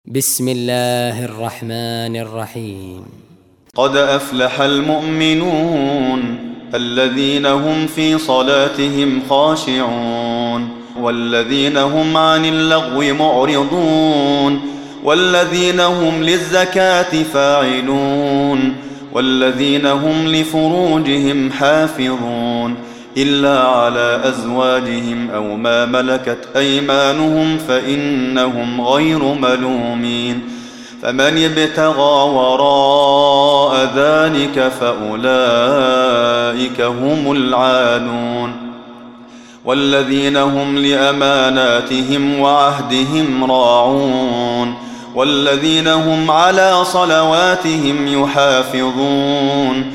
بسم الله الرحمن الرحيم. قد أفلح المؤمنون الذين هم في صلاتهم خاشعون والذين هم عن اللغو معرضون والذين هم للزكاة فاعلون والذين هم لفروجهم حافظون إلا على أزواجهم أو ما ملكت أيمانهم فإنهم غير ملومين فمن ابتغى وراء ذلك فأولئك هم العادون والذين هم لأماناتهم وعهدهم راعون والذين هم على صلواتهم يحافظون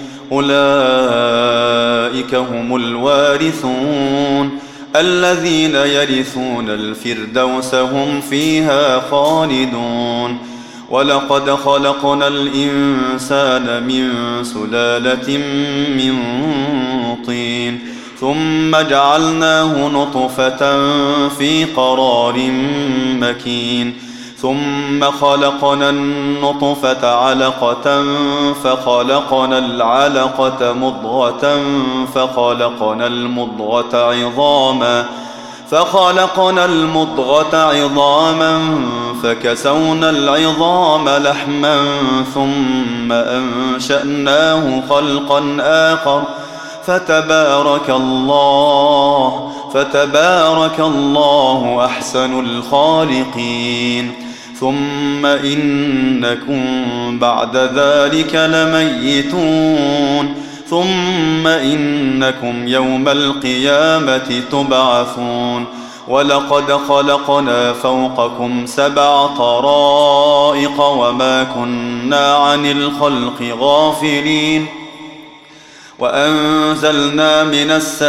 أولئك هم الوارثون الذين يرثون الفردوس هم فيها خالدون ولقد خلقنا الإنسان من سلالة من طين ثم جعلناه نطفة في قرار مكين ثم خلقنا النطفة علقة فخلقنا العلقة مضغة فخلقنا المضغة عظاما فكسونا العظام لحما ثم أنشأناه خلقا آخر فتبارك الله أحسن الخالقين ثم إنكم بعد ذلك لميتون ثم إنكم يوم القيامة تبعثون ولقد خلقنا فوقكم 7 طرائق وما كنا عن الخلق غافلين وأنزلنا من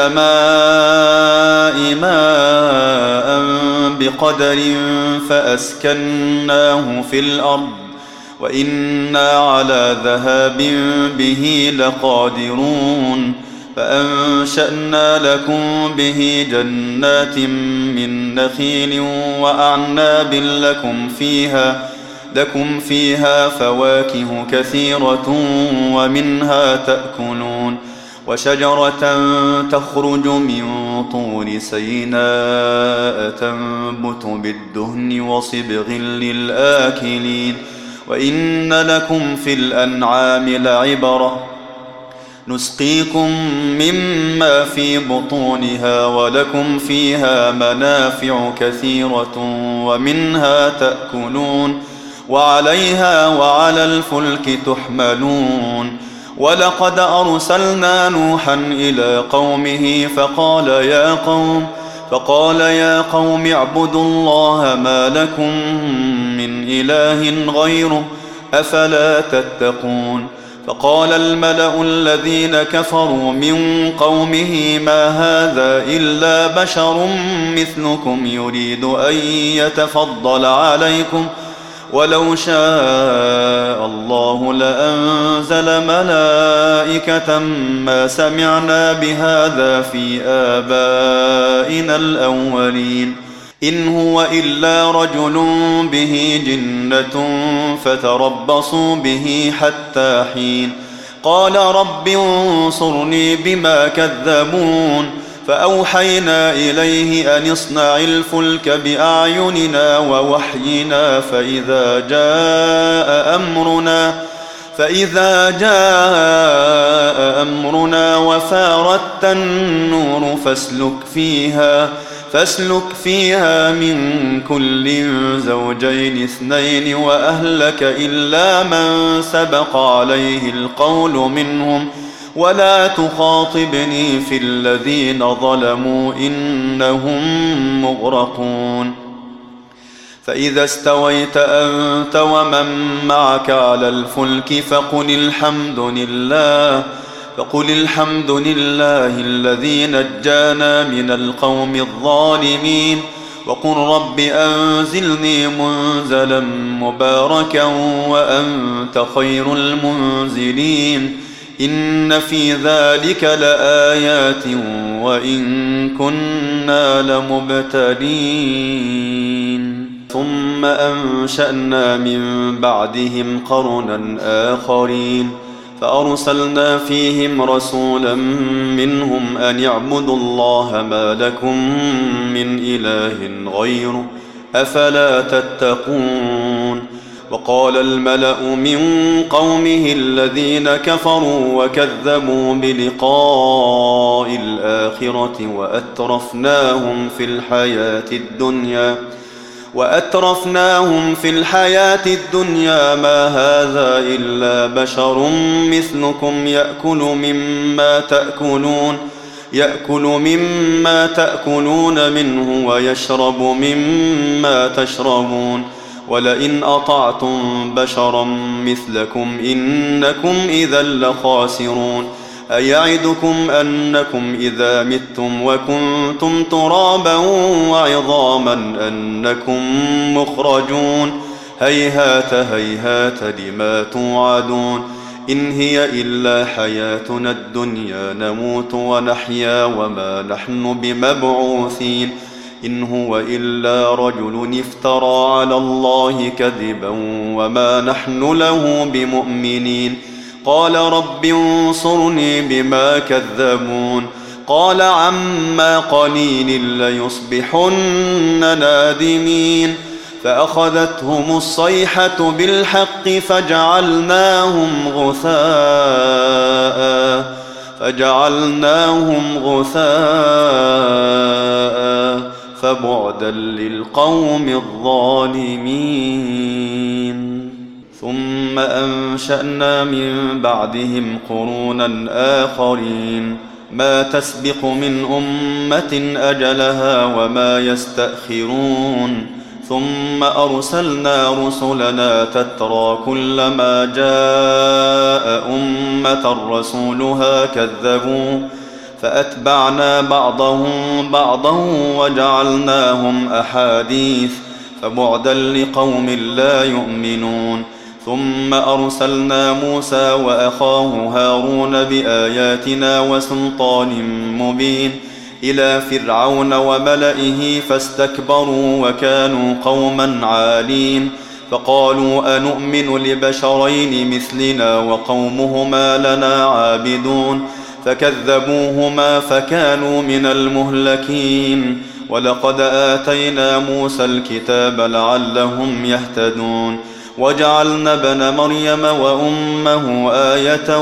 السماء ماء بقدر فأسكناه في الأرض وإنا على ذهاب به لقادرون فأنشأنا لكم به جنات من نخيل وأعناب لكم فيها فواكه كثيرة ومنها تأكلون وشجرة تخرج من طور سيناء تنبت بالدهن وصبغ للآكلين وإن لكم في الأنعام لعبرة نسقيكم مما في بطونها ولكم فيها منافع كثيرة ومنها تأكلون وعليها وعلى الفلك تحملون ولقد أرسلنا نوحا إلى قومه فقال يا قوم اعبدوا الله ما لكم من إله غيره أفلا تتقون فقال الملأ الذين كفروا من قومه ما هذا إلا بشر مثلكم يريد أن يتفضل عليكم ولو شاء الله لأنزل ملائكة ما سمعنا بهذا في آبائنا الأولين إن هو إلا رجل به جنة فتربصوا به حتى حين قال رب انصرني بما كذبون فأوحينا إليه أن اصنع الفلك بأعيننا ووحينا فإذا جاء أمرنا وفارت النور فاسلك فيها من كل زوجين 2 وأهلك إلا من سبق عليه القول منهم ولا تخاطبني في الذين ظلموا إنهم مغرقون فإذا استويت أنت ومن معك على الفلك فقل الحمد لله الذي نجانا من القوم الظالمين وقل رب أنزلني منزلا مباركا وأنت خير المنزلين إن في ذلك لآيات وإن كنا لمبتلين ثم أنشأنا من بعدهم قرنا آخرين فأرسلنا فيهم رسولا منهم أن اعبدوا الله ما لكم من إله غيره أفلا تتقون. وقال الملأ من قومه الذين كفروا وكذبوا بلقاء الآخرة وأترفناهم في الحياة الدنيا ما هذا إلا بشر مثلكم يأكل مما تأكلون منه ويشرب مما تشربون ولئن أطعتم بشرا مثلكم إنكم إذا لخاسرون. أيعدكم أنكم إذا متم وكنتم ترابا وعظاما أنكم مخرجون هيهات هيهات لما توعدون إن هي إلا حياتنا الدنيا نموت ونحيا وما نحن بمبعوثين إن هو إلا رجل افترى على الله كذبا وما نحن له بمؤمنين. قال رب انصرني بما كذبون قال عما قليل ليصبحن نادمين فأخذتهم الصيحة بالحق فجعلناهم غثاء فبعدا للقوم الظالمين. ثم أنشأنا من بعدهم قرونا آخرين ما تسبق من أمة أجلها وما يستأخرون ثم أرسلنا رسلنا تترى كلما جاء أمة رسولها كذبوا فأتبعنا بعضهم بعضا وجعلناهم أحاديث فبعدا لقوم لا يؤمنون. ثم أرسلنا موسى وأخاه هارون بآياتنا وسلطان مبين إلى فرعون وملئه فاستكبروا وكانوا قوما عالين فقالوا أنؤمن لبشرين مثلنا وقومهما لنا عابدون فكذبوهما فكانوا من المهلكين. ولقد آتينا موسى الكتاب لعلهم يهتدون وجعلنا ابن مريم وأمه آية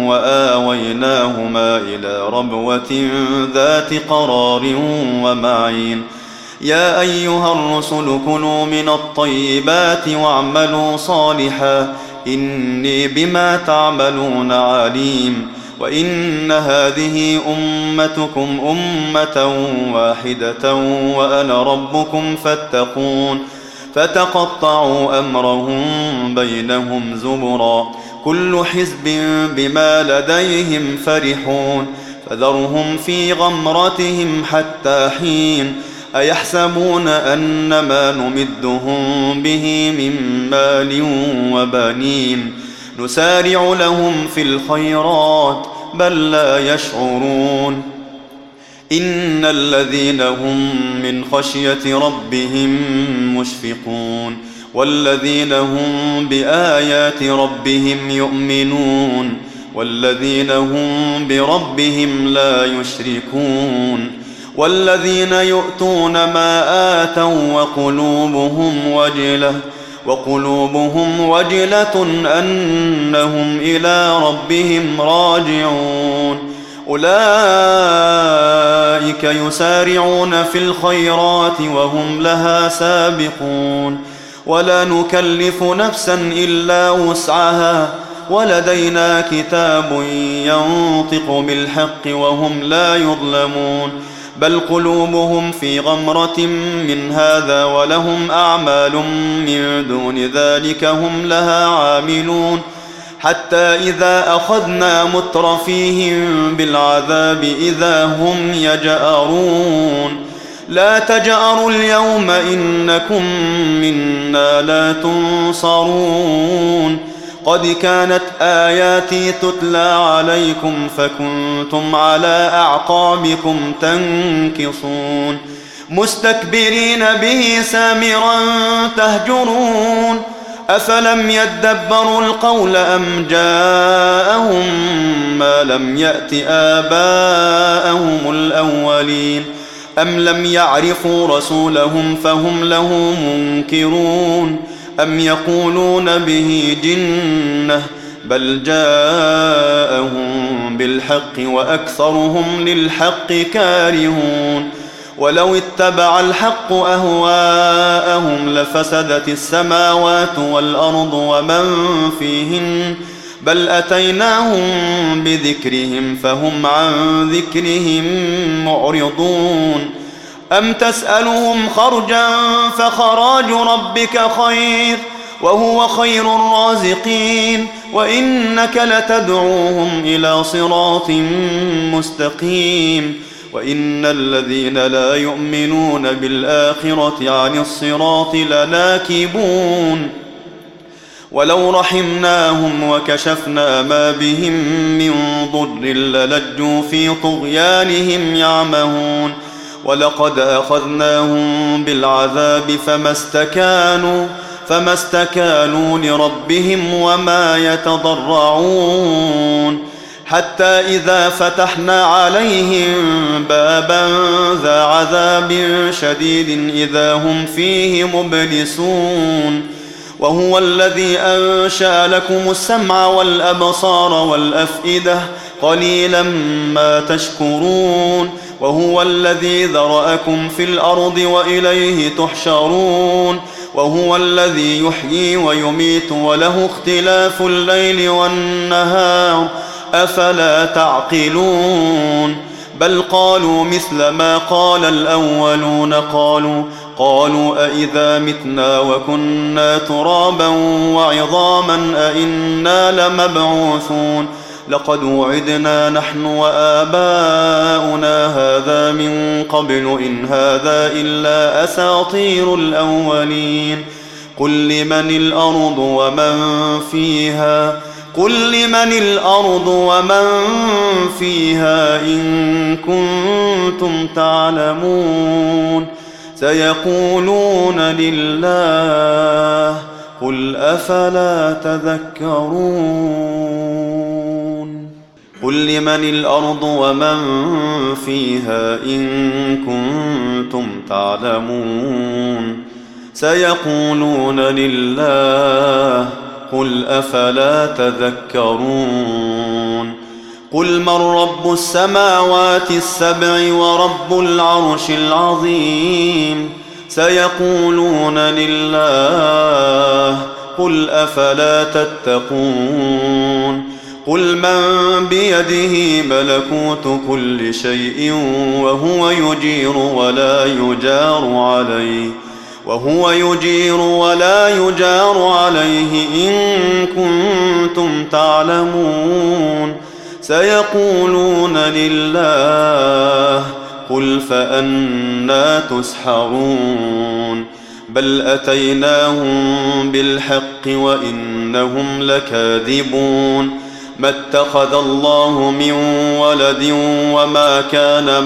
وآويناهما إلى ربوة ذات قرار ومعين. يا أيها الرسل كلوا من الطيبات واعملوا صالحا إني بما تعملون عليم. وإن هذه أمتكم أمة واحدة وأنا ربكم فاتقون. فتقطعوا أمرهم بينهم زبرا كل حزب بما لديهم فرحون فذرهم في غمرتهم حتى حين. أيحسبون أن ما نمدهم به من مال وبنين نسارع لهم في الخيرات بل لا يشعرون. إن الذين هم من خشية ربهم مشفقون والذين هم بآيات ربهم يؤمنون والذين هم بربهم لا يشركون والذين يؤتون ما آتوا وقلوبهم وجلة أنهم إلى ربهم راجعون أولئك يسارعون في الخيرات وهم لها سابقون ولا نكلف نفسا إلا وسعها ولدينا كتاب ينطق بالحق وهم لا يظلمون بل قلوبهم في غمرة من هذا ولهم أعمال من دون ذلك هم لها عاملون حتى إذا أخذنا مترفيهم بالعذاب إذا هم يجأرون لا تجأروا اليوم إنكم منا لا تنصرون قد كانت آياتي تتلى عليكم فكنتم على أعقابكم تنكصون مستكبرين به سامرا تهجرون أفلم يدبروا القول أم جاءهم ما لم يأت آباءهم الأولين أم لم يعرفوا رسولهم فهم له منكرون أم يقولون به جنة بل جاءهم بالحق وأكثرهم للحق كارهون ولو اتبع الحق أهواءهم لفسدت السماوات والأرض ومن فيهن بل أتيناهم بذكرهم فهم عن ذكرهم معرضون أم تسألهم خرجا فخراج ربك خير وهو خير الرازقين وإنك لتدعوهم إلى صراط مستقيم وإن الذين لا يؤمنون بالآخرة عن الصراط لناكبون ولو رحمناهم وكشفنا ما بهم من ضر للجوا في طغيانهم يعمهون ولقد أخذناهم بالعذاب فما استكانوا لربهم وما يتضرعون حتى إذا فتحنا عليهم بابا ذا عذاب شديد إذا هم فيه مبلسون وهو الذي أنشأ لكم السمع والأبصار والأفئدة قليلا ما تشكرون وهو الذي ذرأكم في الأرض وإليه تحشرون وهو الذي يحيي ويميت وله اختلاف الليل والنهار أفلا تعقلون بل قالوا مثل ما قال الأولون قالوا أئذا متنا وكنا ترابا وعظاما أئنا لمبعوثون لقد وعدنا نحن وآباؤنا هذا من قبل إن هذا إلا أساطير الأولين قل لمن الأرض ومن فيها إن كنتم تعلمون سيقولون لله قل أفلا تذكرون قل لمن الأرض ومن فيها إن كنتم تعلمون سيقولون لله قل أفلا تذكرون قل من رب السماوات السبع ورب العرش العظيم سيقولون لله قل أفلا تتقون قل من بيده ملكوت كل شيء وهو يجير ولا يجار عليه إن كنتم تعلمون سيقولون لله قل فأنى تسحرون بل أتيناهم بالحق وإنهم لكاذبون ما اتخذ الله من ولد وما كان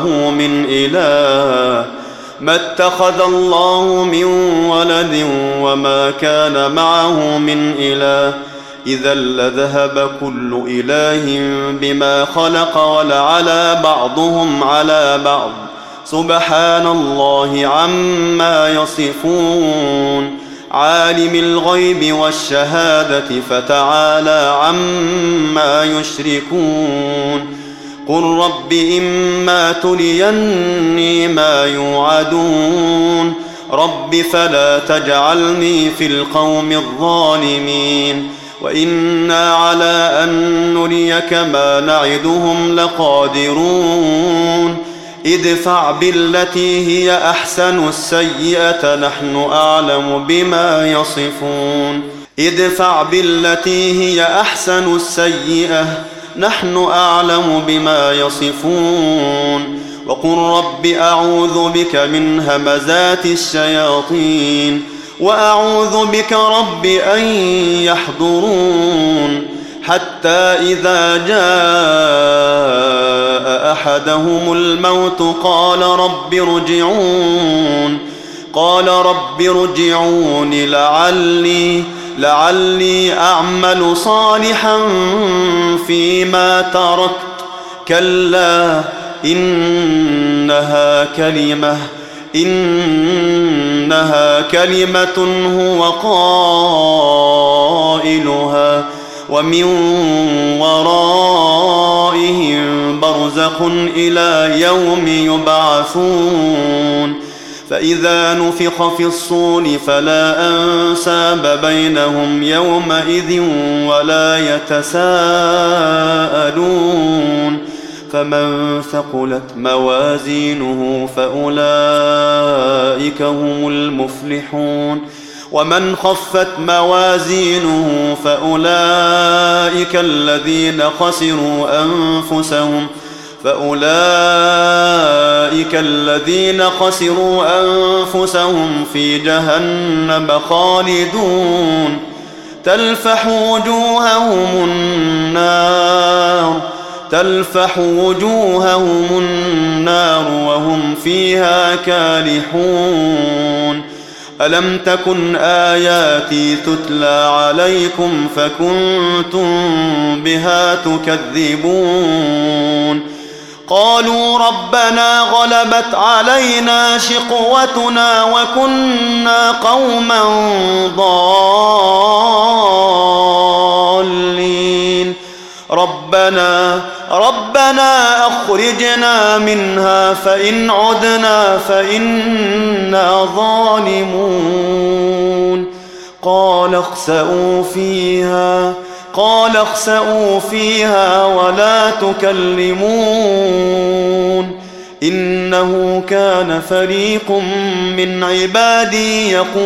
معه من إله إذا لذهب كل إله بما خلق ولعلى بعضهم على بعض سبحان الله عما يصفون عالم الغيب والشهادة فتعالى عما يشركون قل رب إما تريني ما يوعدون رب فلا تجعلني في القوم الظالمين وإنا على أن نريك ما نعدهم لقادرون ادفع بالتي هي أحسن السيئة نحن أعلم بما يصفون وقل رب أعوذ بك من همزات الشياطين وأعوذ بك رب أن يحضرون حتى إذا جاء جاء أحدهم الموت قال رب ارجعون لعلي أعمل صالحا فيما تركت كلا إنها كلمة هو قائلها ومن ورائهم برزخ إلى يوم يبعثون فإذا نفخ في الصور فلا أنساب بينهم يومئذ ولا يتساءلون فمن ثقلت موازينه فأولئك هم المفلحون ومن خفت موازينه فأولئك الذين خسروا أنفسهم في جهنم خالدون تلفح وجوههم النار وهم فيها كالحون ألم تكن آياتي تتلى عليكم فكنتم بها تكذبون قالوا ربنا غلبت علينا شقوتنا وكنا قوما ضالين ربنا أخرجنا منها فإن عدنا فإنا ظالمون قال اخسئوا فيها ولا تكلمون إنه كان فريق من عبادي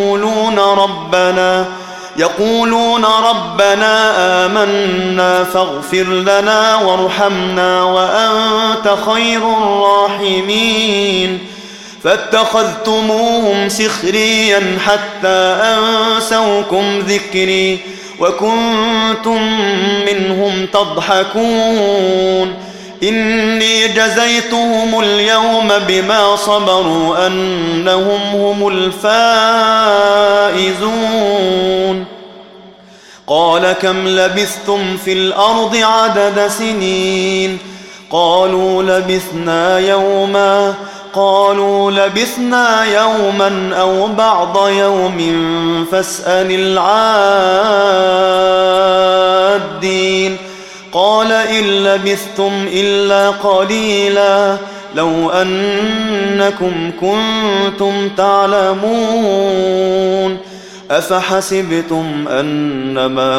يقولون ربنا آمنا فاغفر لنا وارحمنا وأنت خير الراحمين فاتخذتموهم سخريا حتى أنسوكم ذكري وكنتم منهم تضحكون إني جزيتهم اليوم بما صبروا أنهم هم الفائزون قال كم لبثتم في الأرض عدد سنين قالوا لبثنا يوما أو بعض يوم فاسأل العادين قال إن لبثتم إلا قليلا لو أنكم كنتم تعلمون أفحسبتم أنما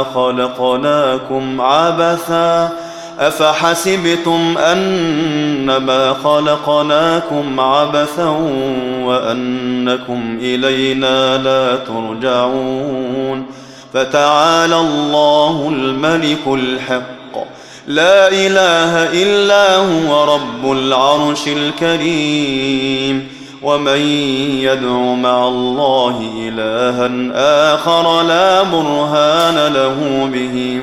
خلقناكم عبثا وأنكم إلينا لا ترجعون فتعالى الله الملك الحق لا إله إلا هو رب العرش الكريم ومن يدع مع الله إلها آخر لا برهان له به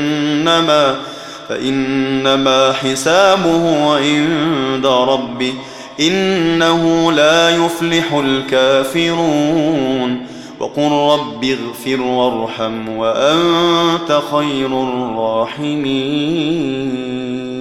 فإنما حسابه عند ربه إنه لا يفلح الكافرون وقل رب اغفر وارحم وأنت خير الراحمين